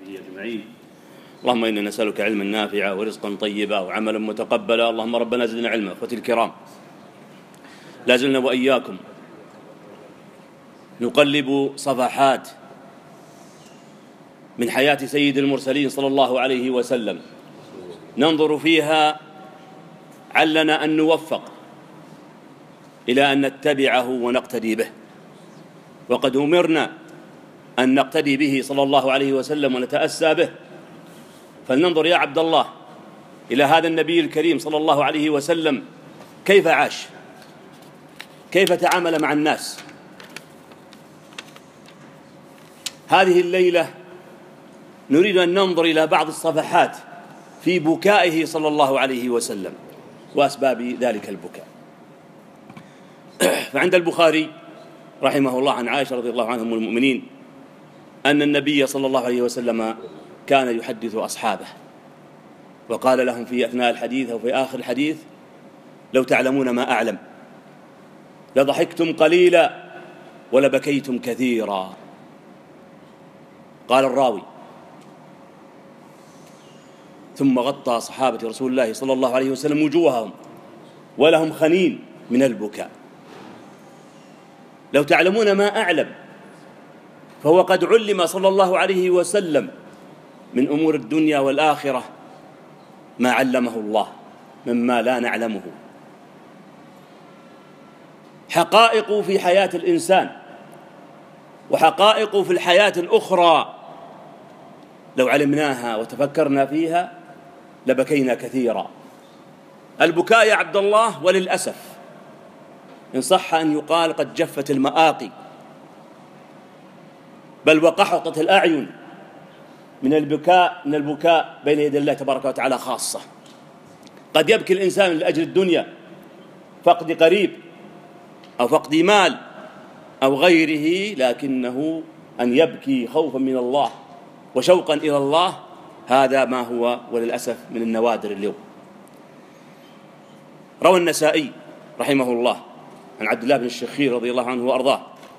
وصحبه أجمعين. اللهم إنا نسألك علما نافعا ورزقا طيبا وعملا متقبلا. اللهم ربنا زدنا علما. أخوتي الكرام، لا زلنا وإياكم نقلب صفحات من حياة سيد المرسلين صلى الله عليه وسلم، ننظر فيها علنا أن نوفق إلى أن نتبعه ونقتدي به، وقد أمرنا أن نقتدي به صلى الله عليه وسلم ونتأسى به. فلننظر يا عبد الله إلى هذا النبي الكريم صلى الله عليه وسلم، كيف عاش، كيف تعامل مع الناس. هذه الليلة نريد أن ننظر إلى بعض الصفحات في بكائه صلى الله عليه وسلم وأسباب ذلك البكاء. فعند البخاري رحمه الله عن عائشة رضي الله عنها أم المؤمنين أن النبي صلى الله عليه وسلم كان يحدث أصحابه وقال لهم في أثناء الحديث أو في آخر الحديث: لو تعلمون ما أعلم لضحكتم قليلا ولبكيتم كثيرا. قال الراوي: ثم غطى صحابة رسول الله صلى الله عليه وسلم وجوههم ولهم خنين من البكاء. لو تعلمون ما أعلم، فهو قد علم صلى الله عليه وسلم من أمور الدنيا والآخرة ما علمه الله مما لا نعلمه، حقائق في حياة الإنسان وحقائق في الحياة الأخرى لو علمناها وتفكرنا فيها لبكينا كثيرا. البكاء يا عبد الله وللأسف إن صح أن يقال قد جفت المآقي، بل وقحطت الأعين من البكاء بين يدي الله تبارك وتعالى خاصة. قد يبكي الإنسان لأجل الدنيا، فقد قريب أو فقد مال أو غيره، لكنه أن يبكي خوفا من الله وشوقا إلى الله هذا ما هو وللأسف من النوادر اليوم. روى النسائي رحمه الله عن عبد الله بن الشخير رضي الله عنه وأرضاه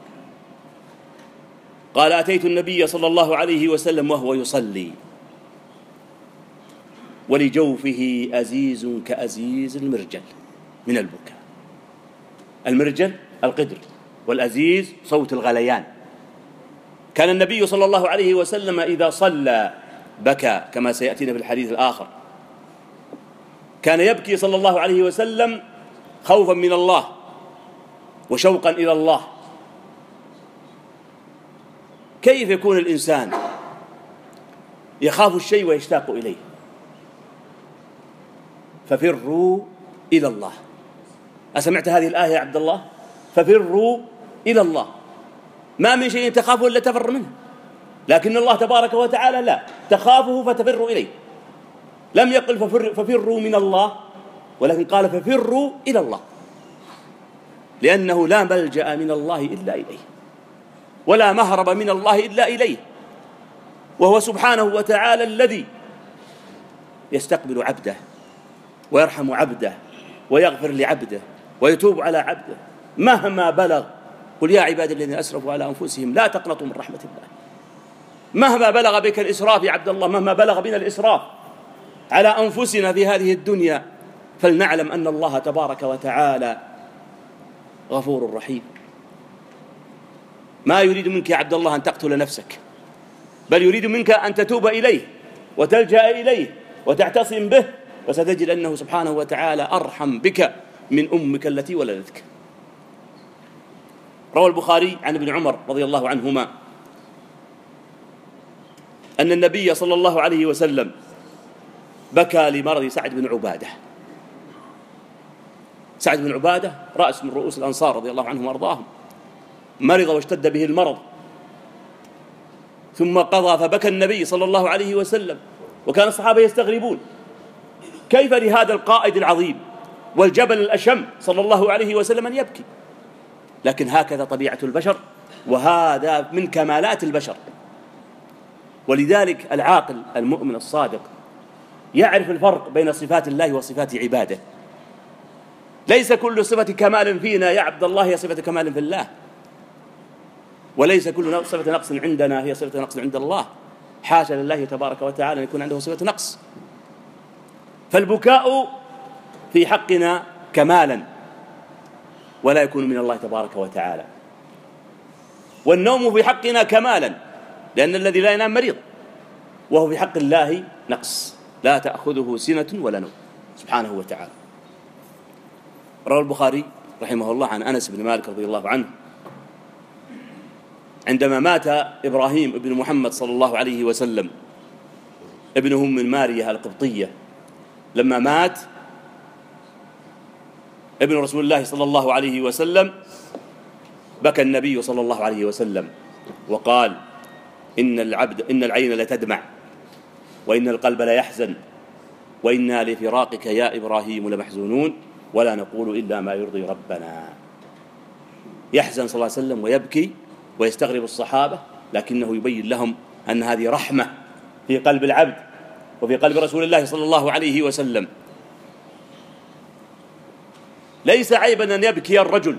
قال: أتيت النبي صلى الله عليه وسلم وهو يصلي ولجوفه أزيز كأزيز المرجل من البكاء. المرجل القدر، والأزيز صوت الغليان. كان النبي صلى الله عليه وسلم إذا صلى بكى كما سيأتينا في الحديث الآخر. كان يبكي صلى الله عليه وسلم خوفا من الله وشوقا إلى الله. كيف يكون الإنسان يخاف الشيء ويشتاق إليه؟ ففروا إلى الله. أسمعت هذه الآية يا عبد الله؟ ففروا إلى الله. ما من شيء تخافه إلا تفر منه، لكن الله تبارك وتعالى لا، تخافه فتفروا إليه. لم يقل ففروا من الله، ولكن قال ففروا إلى الله، لأنه لا ملجأ من الله إلا إليه ولا مهرب من الله إلا إليه، وهو سبحانه وتعالى الذي يستقبل عبده ويرحم عبده ويغفر لعبده ويتوب على عبده مهما بلغ. قل يا عبادي الذين أسرفوا على أنفسهم لا تقنطوا من رحمة الله. مهما بلغ بك الإسراف يا عبد الله، مهما بلغ بنا الإسراف على أنفسنا في هذه الدنيا، فلنعلم أن الله تبارك وتعالى غفور رحيم. ما يريد منك يا عبد الله أن تقتل نفسك، بل يريد منك أن تتوب إليه وتلجأ إليه وتعتصم به، وستجد أنه سبحانه وتعالى أرحم بك من أمك التي ولدتك. روى البخاري عن ابن عمر رضي الله عنهما أن النبي صلى الله عليه وسلم بكى لمرض سعد بن عبادة. سعد بن عبادة رأس من رؤوس الأنصار رضي الله عنهم وأرضاهم، مرض واشتد به المرض ثم قضى، فبكى النبي صلى الله عليه وسلم، وكان الصحابة يستغربون كيف لهذا القائد العظيم والجبل الأشم صلى الله عليه وسلم أن يبكي، لكن هكذا طبيعة البشر، وهذا من كمالات البشر. ولذلك العاقل المؤمن الصادق يعرف الفرق بين صفات الله وصفات عباده. ليس كل صفة كمال فينا يا عبد الله هي صفة كمال في الله، وليس كل صفة نقص عندنا هي صفة نقص عند الله. حاشا لله تبارك وتعالى أن يكون عنده صفة نقص. فالبكاء في حقنا كمالا ولا يكون من الله تبارك وتعالى، والنوم في حقنا كمالا لأن الذي لا ينام مريض، وهو في حق الله نقص، لا تأخذه سنة ولا نوم سبحانه وتعالى. روى البخاري رحمه الله عن أنس بن مالك رضي الله عنه عندما مات إبراهيم ابن محمد صلى الله عليه وسلم ابنهم من مارية القبطية، لما مات ابن رسول الله صلى الله عليه وسلم بكى النبي صلى الله عليه وسلم وقال: إن العين لتدمع وإن القلب لا يحزن وإنا لفراقك يا إبراهيم لمحزونون ولا نقول إلا ما يرضي ربنا. يحزن صلى الله عليه وسلم ويبكي ويستغرب الصحابة، لكنه يبين لهم أن هذه رحمة في قلب العبد وفي قلب رسول الله صلى الله عليه وسلم. ليس عيبا أن يبكي الرجل،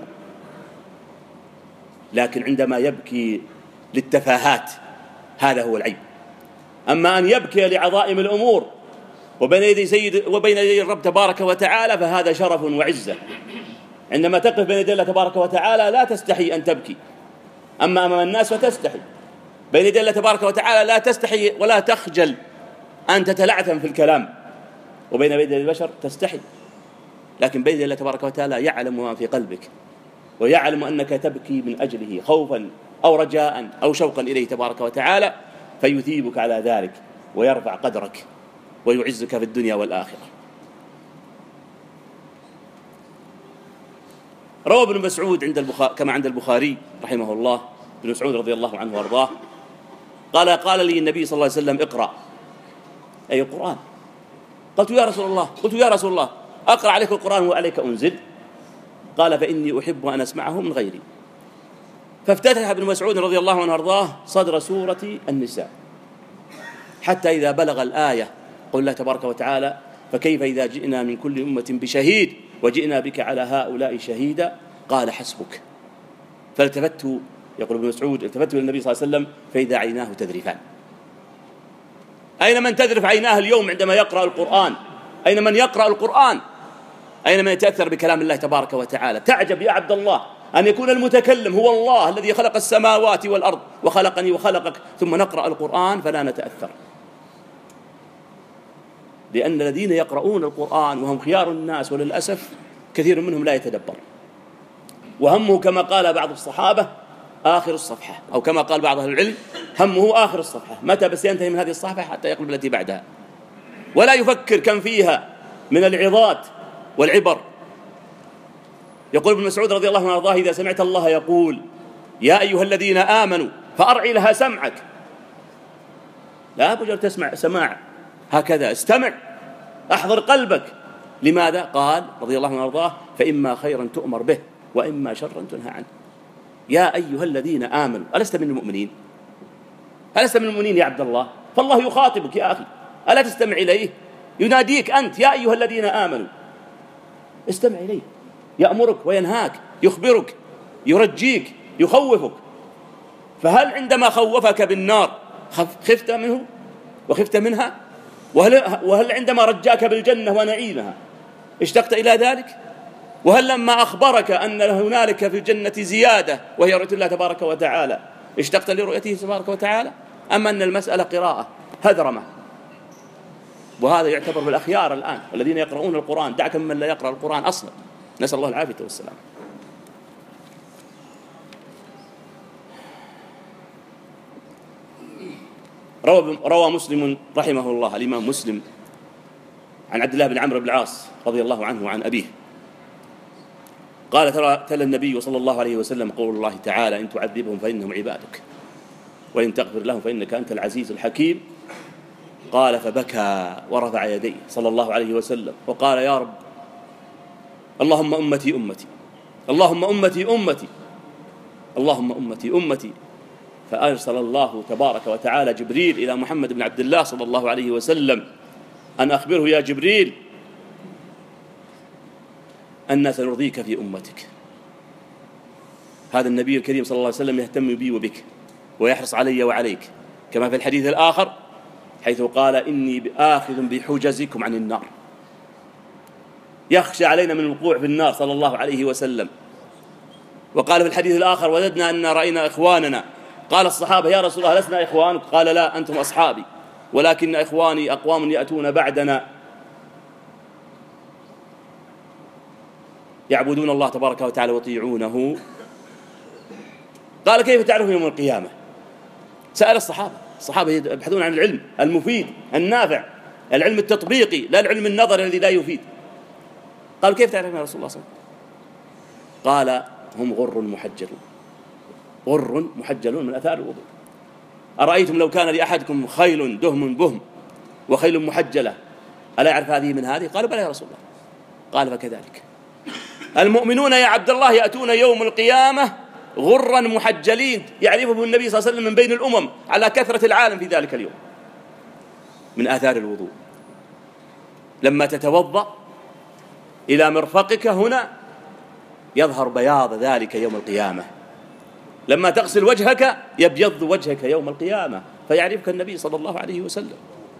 لكن عندما يبكي للتفاهات هذا هو العيب. أما أن يبكي لعظائم الأمور وبين يدي الرب تبارك وتعالى فهذا شرف وعزة. عندما تقف بين يدي الله تبارك وتعالى لا تستحي أن تبكي، أما أمام الناس فتستحي. بين يدي الله تبارك وتعالى لا تستحي ولا تخجل أن تتلعثم في الكلام، وبين يدي البشر تستحي. لكن بين يدي الله تبارك وتعالى يعلم ما في قلبك، ويعلم أنك تبكي من أجله خوفا أو رجاء أو شوقا إليه تبارك وتعالى، فيثيبك على ذلك ويرفع قدرك ويعزك في الدنيا والآخرة. روى ابن مسعود كما عند البخاري رحمه الله، ابن مسعود رضي الله عنه وارضاه قال لي النبي صلى الله عليه وسلم: اقرأ، أي القرآن. قلت يا رسول الله أقرأ عليك القرآن وعليك أنزل؟ قال: فإني أحب أن أسمعه من غيري. فافتتح ابن مسعود رضي الله عنه وارضاه صدر سورة النساء حتى إذا بلغ الآية: قل الله تبارك وتعالى: فكيف إذا جئنا من كل أمة بشهيد وجئنا بك على هؤلاء شهيدا، قال: حسبك. فالتفت، يقول ابن مسعود، التفت إلى النبي صلى الله عليه وسلم فإذا عيناه تذرفان. أين من تذرف عيناه اليوم عندما يقرأ القرآن؟ أين من يقرأ القرآن؟ أين من يتأثر بكلام الله تبارك وتعالى؟ تعجب يا عبد الله أن يكون المتكلم هو الله الذي خلق السماوات والأرض وخلقني وخلقك، ثم نقرأ القرآن فلا نتأثر. لأن الذين يقرؤون القرآن وهم خيار الناس وللأسف كثير منهم لا يتدبر، وهمه كما قال بعض الصحابة آخر الصفحة، أو كما قال بعض أهل العلم همه آخر الصفحة، متى بس ينتهي من هذه الصفحة حتى يقلب التي بعدها، ولا يفكر كم فيها من العظات والعبر. يقول ابن مسعود رضي الله عنه وارضاه: إذا سمعت الله يقول: يا أيها الذين آمنوا، فأرعي لها سمعك. لا بجر تسمع سماع هكذا، استمع، أحضر قلبك. لماذا؟ قال رضي الله عنه وارضاه: فإما خيرا تؤمر به وإما شرا تنهى عنه. يا أيها الذين آمنوا، ألست من المؤمنين؟ ألست من المؤمنين يا عبد الله؟ فالله يخاطبك يا أخي، ألا تستمع إليه؟ يناديك أنت: يا أيها الذين آمنوا. استمع إليه، يأمرك وينهاك، يخبرك، يرجيك، يخوفك. فهل عندما خوفك بالنار خفت منه وخفت منها؟ وهل عندما رجاك بالجنة ونعيمها اشتقت إلى ذلك؟ وهل لما أخبرك أن هنالك في الجنة زيادة وهي رؤية الله تبارك وتعالى اشتقت لرؤيته تبارك وتعالى؟ أما أن المسألة قراءة هذرمة، وهذا يعتبر بالأخيار الآن والذين يقرؤون القرآن، دعك من لا يقرأ القرآن أصلا، نسأل الله العافية والسلام. روى مسلم رحمه الله، الإمام مسلم، عن عبد الله بن عمرو بن العاص رضي الله عنه وعن أبيه قال: تلا النبي صلى الله عليه وسلم قول الله تعالى: إن تعذبهم فإنهم عبادك وإن تغفر لهم فإنك أنت العزيز الحكيم. قال: فبكى ورفع يديه صلى الله عليه وسلم وقال: يا رب، اللهم أمتي أمتي، اللهم أمتي أمتي، اللهم أمتي أمتي. فأرسل الله تبارك وتعالى جبريل إلى محمد بن عبد الله صلى الله عليه وسلم أن أخبره: يا جبريل، أن سنرضيك في أمتك. هذا النبي الكريم صلى الله عليه وسلم يهتم بي وبك ويحرص علي وعليك، كما في الحديث الآخر حيث قال إني آخذ بحجزكم عن النار، يخشى علينا من الوقوع في النار صلى الله عليه وسلم. وقال في الحديث الآخر وجدنا أن رأينا إخواننا، قال الصحابة يا رسول الله لسنا إخوانك؟ قال لا أنتم أصحابي ولكن إخواني أقوام يأتون بعدنا يعبدون الله تبارك وتعالى ويطيعونه. قال كيف تعرف يوم القيامة؟ سأل الصحابة يبحثون عن العلم المفيد النافع، العلم التطبيقي لا العلم النظري الذي لا يفيد. قالوا كيف تعرف يا رسول الله صلى الله عليه وسلم؟ قال هم غر محجلون، غر محجلون من أثار الوضوء. أرأيتم لو كان لأحدكم خيل دهم بهم وخيل محجلة ألا يعرف هذه من هذه؟ قالوا بلى يا رسول الله. قال فكذلك المؤمنون يا عبد الله يأتون يوم القيامة غرا محجلين يعرفهم النبي صلى الله عليه وسلم من بين الأمم على كثرة العالم في ذلك اليوم. من آثار الوضوء لما تتوضأ إلى مرفقك هنا يظهر بياض ذلك يوم القيامة، لما تغسل وجهك يبيض وجهك يوم القيامة فيعرفك النبي صلى الله عليه وسلم.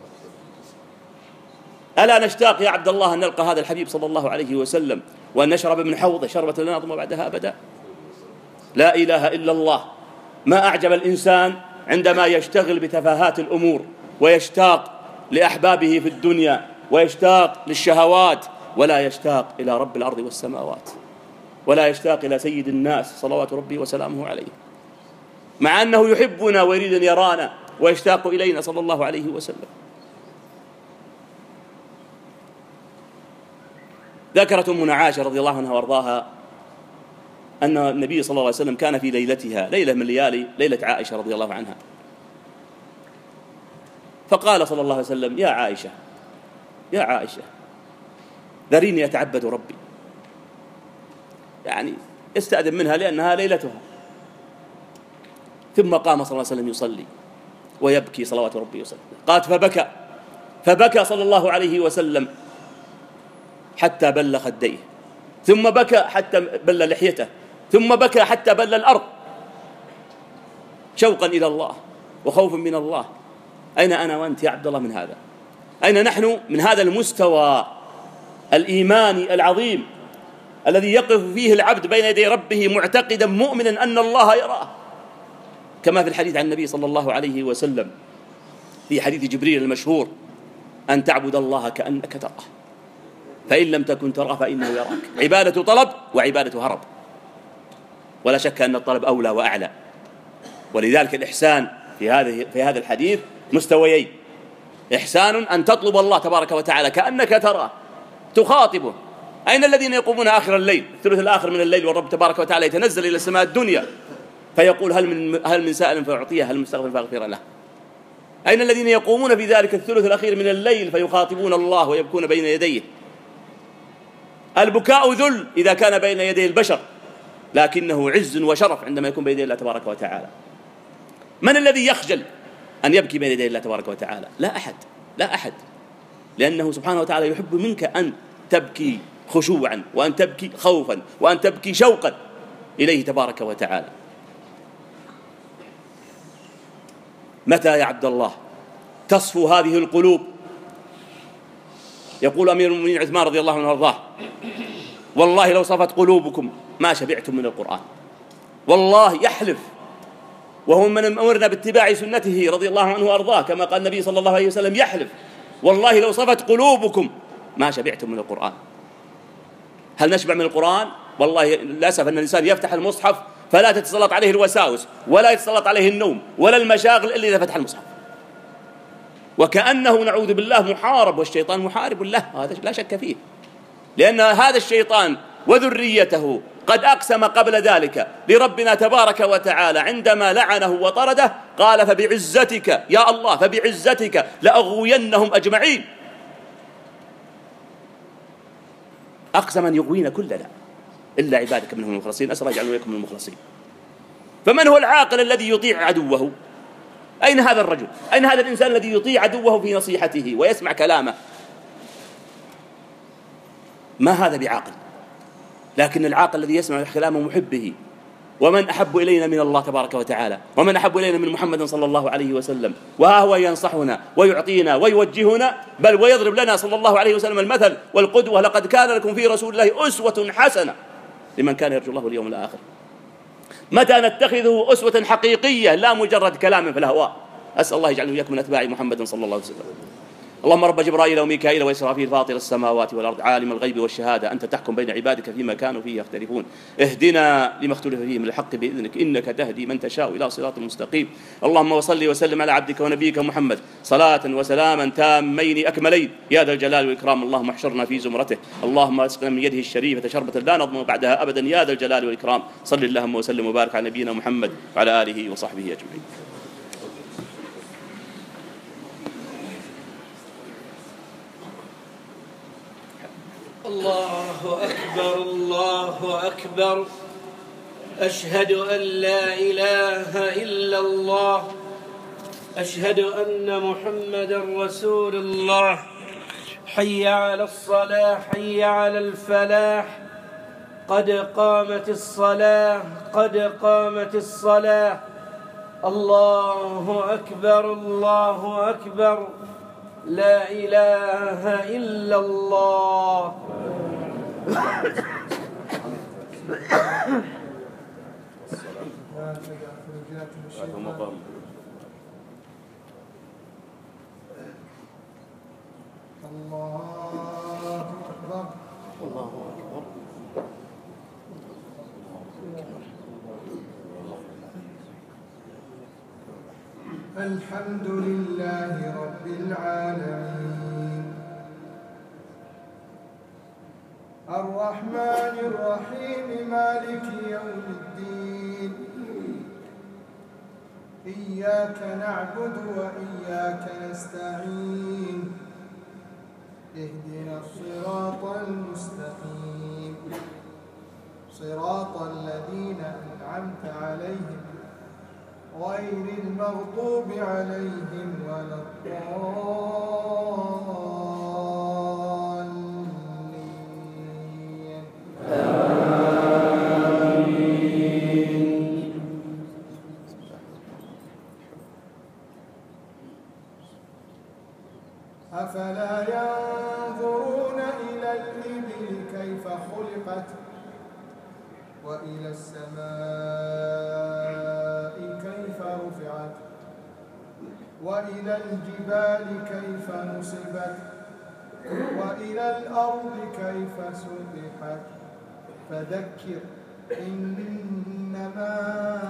ألا نشتاق يا عبد الله أن نلقى هذا الحبيب صلى الله عليه وسلم وأن نشرب من حوضه شربة لا نظمأ بعدها أبدا. لا إله إلا الله. ما أعجب الإنسان عندما يشتغل بتفاهات الأمور ويشتاق لأحبابه في الدنيا ويشتاق للشهوات ولا يشتاق إلى رب الأرض والسماوات ولا يشتاق إلى سيد الناس صلوات ربي وسلامه عليه، مع أنه يحبنا ويريد أن يرانا ويشتاق إلينا صلى الله عليه وسلم. ذكرت أمنا عائشة رضي الله عنها وارضاها أن النبي صلى الله عليه وسلم كان في ليلتها ليلة من ليالي ليلة عائشة رضي الله عنها، فقال صلى الله عليه وسلم يا عائشة يا عائشة ذريني أتعبد ربي، يعني استأذن منها لأنها ليلتها. ثم قام صلى الله عليه وسلم يصلي ويبكي صلوات ربي وسلم. قالت فبكى صلى الله عليه وسلم حتى بل خديه، ثم بكى حتى بل لحيته، ثم بكى حتى بل الأرض شوقا إلى الله وخوفا من الله. أين أنا وأنت يا عبد الله من هذا؟ أين نحن من هذا المستوى الإيماني العظيم الذي يقف فيه العبد بين يدي ربه معتقدا مؤمنا أن الله يراه، كما في الحديث عن النبي صلى الله عليه وسلم في حديث جبريل المشهور أن تعبد الله كأنك تراه فإن لم تكن تراه فإنه يراك. عبادة طلب وعبادة هرب، ولا شك أن الطلب أولى وأعلى. ولذلك الإحسان في هذا الحديث مستويين: إحسان أن تطلب الله تبارك وتعالى كأنك تراه تخاطبه. أين الذين يقومون آخر الليل الثلث الآخر من الليل والرب تبارك وتعالى يتنزل إلى السماء الدنيا فيقول هل من سائل فأعطيه، هل من مستغفر فأغفر له؟ أين الذين يقومون في ذلك الثلث الأخير من الليل فيخاطبون الله ويبكون بين يديه؟ البكاء ذل إذا كان بين يدي البشر، لكنه عز وشرف عندما يكون بين يدي الله تبارك وتعالى. من الذي يخجل أن يبكي بين يدي الله تبارك وتعالى؟ لا أحد، لا أحد، لأنه سبحانه وتعالى يحب منك أن تبكي خشوعا وأن تبكي خوفا وأن تبكي شوقا إليه تبارك وتعالى. متى يا عبد الله تصفو هذه القلوب؟ يقول أمير المؤمنين عثمان رضي الله عنه وارضاه: والله لو صفت قلوبكم ما شبعتم من القرآن. والله يحلف وهو من أمرنا باتباع سنته رضي الله عنه وارضاه، كما قال النبي صلى الله عليه وسلم يحلف: والله لو صفت قلوبكم ما شبعتم من القرآن. هل نشبع من القرآن؟ والله للأسف أن الإنسان يفتح المصحف فلا تتسلط عليه الوساوس ولا يتسلط عليه النوم ولا المشاغل إلا إذا فتح المصحف، وكأنه نعوذ بالله محارب، والشيطان محارب له، هذا لا شك فيه، لأن هذا الشيطان وذريته قد أقسم قبل ذلك لربنا تبارك وتعالى عندما لعنه وطرده، قال: فبعزتك يا الله فبعزتك لأغوينهم أجمعين. أقسم أن يغوينا كلنا إلا عبادك منهم المخلصين، أسأل الله يجعلنا وإياكم من المخلصين. فمن هو العاقل الذي يطيع عدوه؟ أين هذا الرجل؟ أين هذا الإنسان الذي يطيع عدوه في نصيحته ويسمع كلامه؟ ما هذا بعاقل. لكن العاقل الذي يسمع كلام محبه ومن أحب إلينا من الله تبارك وتعالى، ومن أحب إلينا من محمد صلى الله عليه وسلم، وها هو ينصحنا ويعطينا ويوجهنا، بل ويضرب لنا صلى الله عليه وسلم المثل والقدوة: لقد كان لكم في رسول الله أسوة حسنة لمن كان يرجو الله واليوم الآخر. متى نتخذه أسوة حقيقية لا مجرد كلام في الهواء؟ أسأل الله يجعلنا وإياكم من أتباع محمد صلى الله عليه وسلم. اللهم رب جبرائيل وميكائيل وإسرافيل فاطر السماوات والأرض عالم الغيب والشهادة، أنت تحكم بين عبادك فيما كانوا فيه يختلفون، اهدنا لما اختلف فيه من الحق بإذنك، إنك تهدي من تشاء إلى صراط مستقيم. اللهم وصل وسلم على عبدك ونبيك محمد صلاة وسلاما تامين أكملين يا ذا الجلال والإكرام. اللهم احشرنا في زمرته، اللهم اسقنا من يده الشريفة شربة لا نظمأ بعدها أبدا يا ذا الجلال والإكرام. صل اللهم وسلم وبارك على نبينا محمد وعلى آله وصحبه أجمعين. الله أكبر الله أكبر، أشهد أن لا إله إلا الله، أشهد أن محمدا رسول الله. حي على الصلاة، حي على الفلاح، قد قامت الصلاة، قد قامت الصلاة. الله أكبر الله أكبر، لا إله إلا الله. الله أكبر الله أكبر. الحمد لله رب العالمين، الرحمن الرحيم، مالك يوم الدين، إياك نعبد وإياك نستعين، اهدنا الصراط المستقيم، صراط الذين أنعمت عليهم غير المغضوب عليهم ولا الضالين. آمين. أفلا ينظرون إلى الإبل كيف خلقت وإلى السماء كيف رفعت وإلى الجبال كيف نصبت وإلى الأرض كيف سطحت فذكر إنما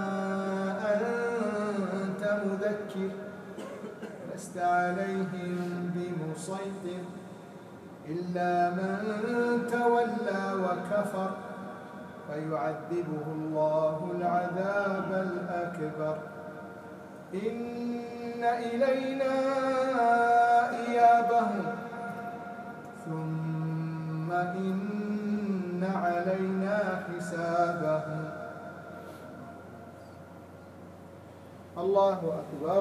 أنت مذكر لست عليهم بمسيطر إلا من تولى وكفر فيعذبه الله العذاب الأكبر. إن إلينا إيابهم ثم إن علينا حسابهم. الله أكبر.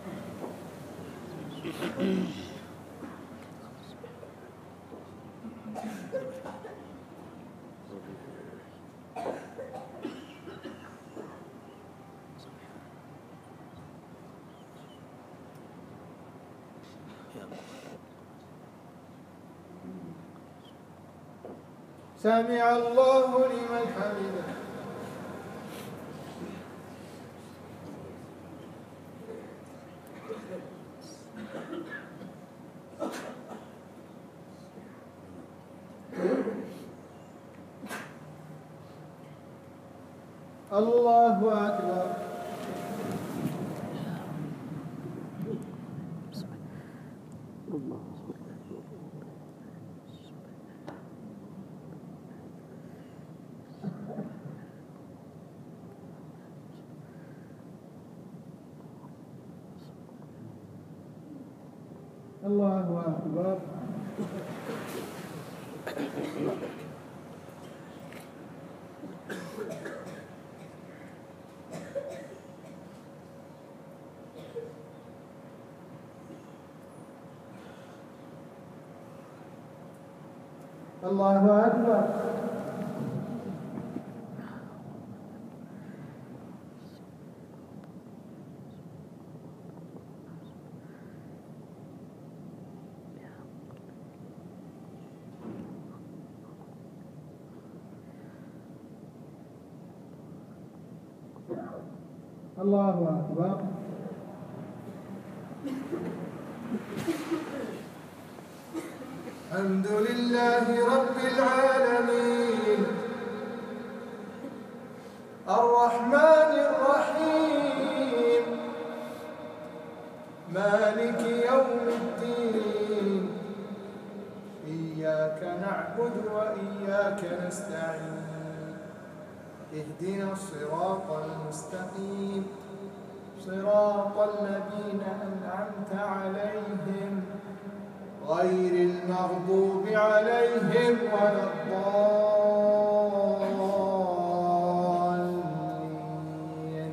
سمع الله لمن حمده. الله أكبر. الله أكبر. الله أكبر. الله أكبر. الحمد لله رب العالمين الرحمن الرحيم مالك يوم الدين إياك نعبد وإياك نستعين اهدنا الصراط المستقيم صراط الذين أنعمت عليهم غير المغضوب عليهم ولا الضالين.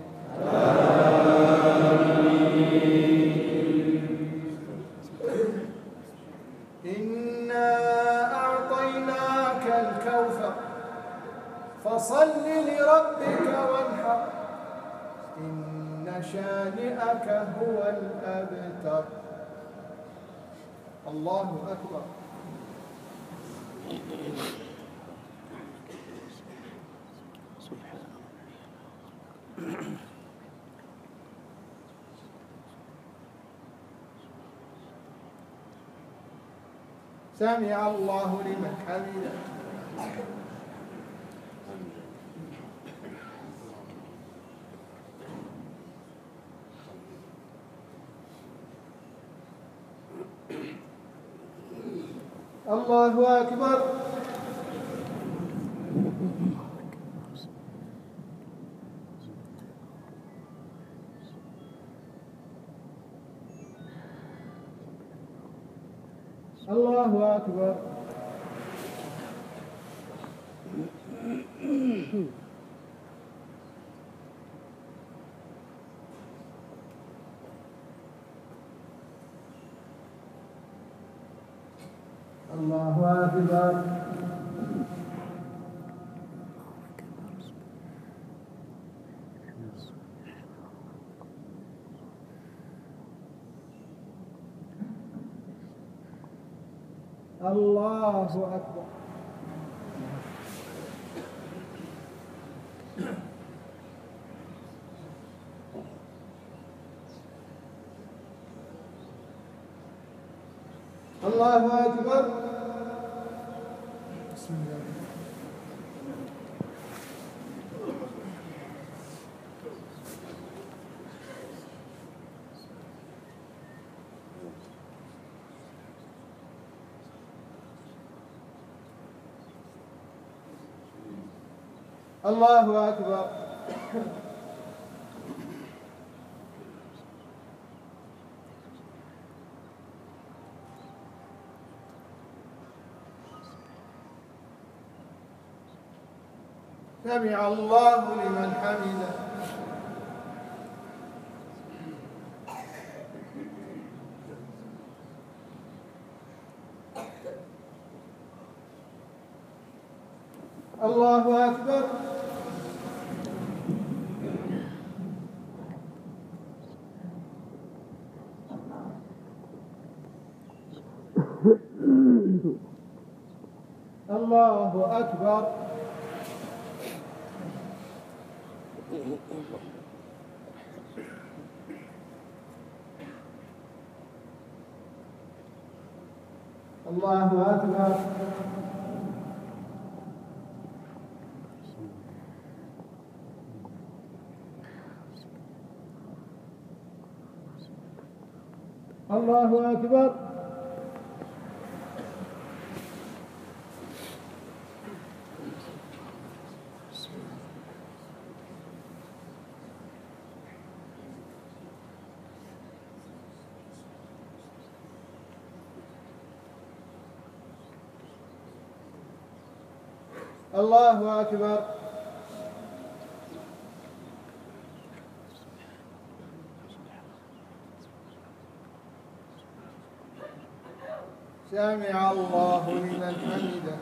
إنا أعطيناك الكوثر فصل لربك وانحر إن شانئك هو الأبتر. الله أكبر. سمع الله لمن حمده. الله أكبر. الله أكبر. الله أكبر. الله أكبر. الله أكبر. بسم الله. الله أكبر. سمع الله لمن حمده. الله أكبر. الله أكبر. الله أكبر. الله أكبر. الله أكبر. سمع الله لمن حمده.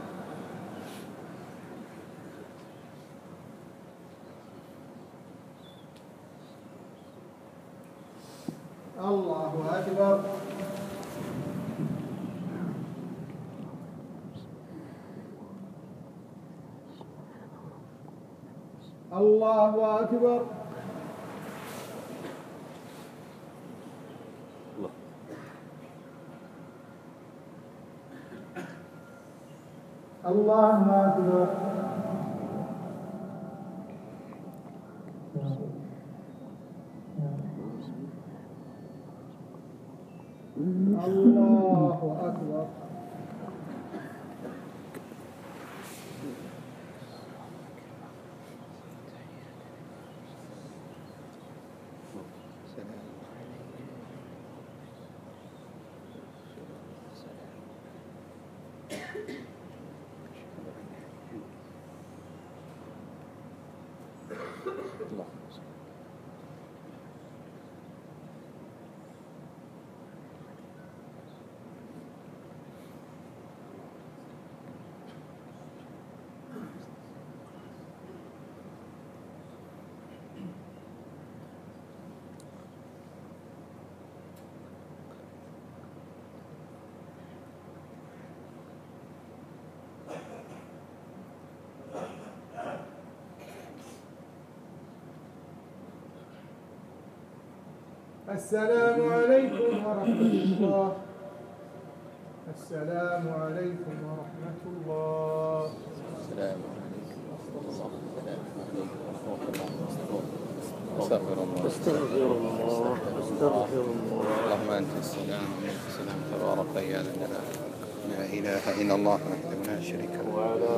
الله أكبر. الله أكبر. الله أكبر. الله أكبر. السلام عليكم ورحمة الله. السلام عليكم ورحمة الله. السلام عليكم ورحمة الله. استغفر الله. استغفر الله. استغفر الله. اللهم أنت السلام ومنك السلام تبارك يا ذا الجلال. لا إله إلا الله وحده لا شريك له.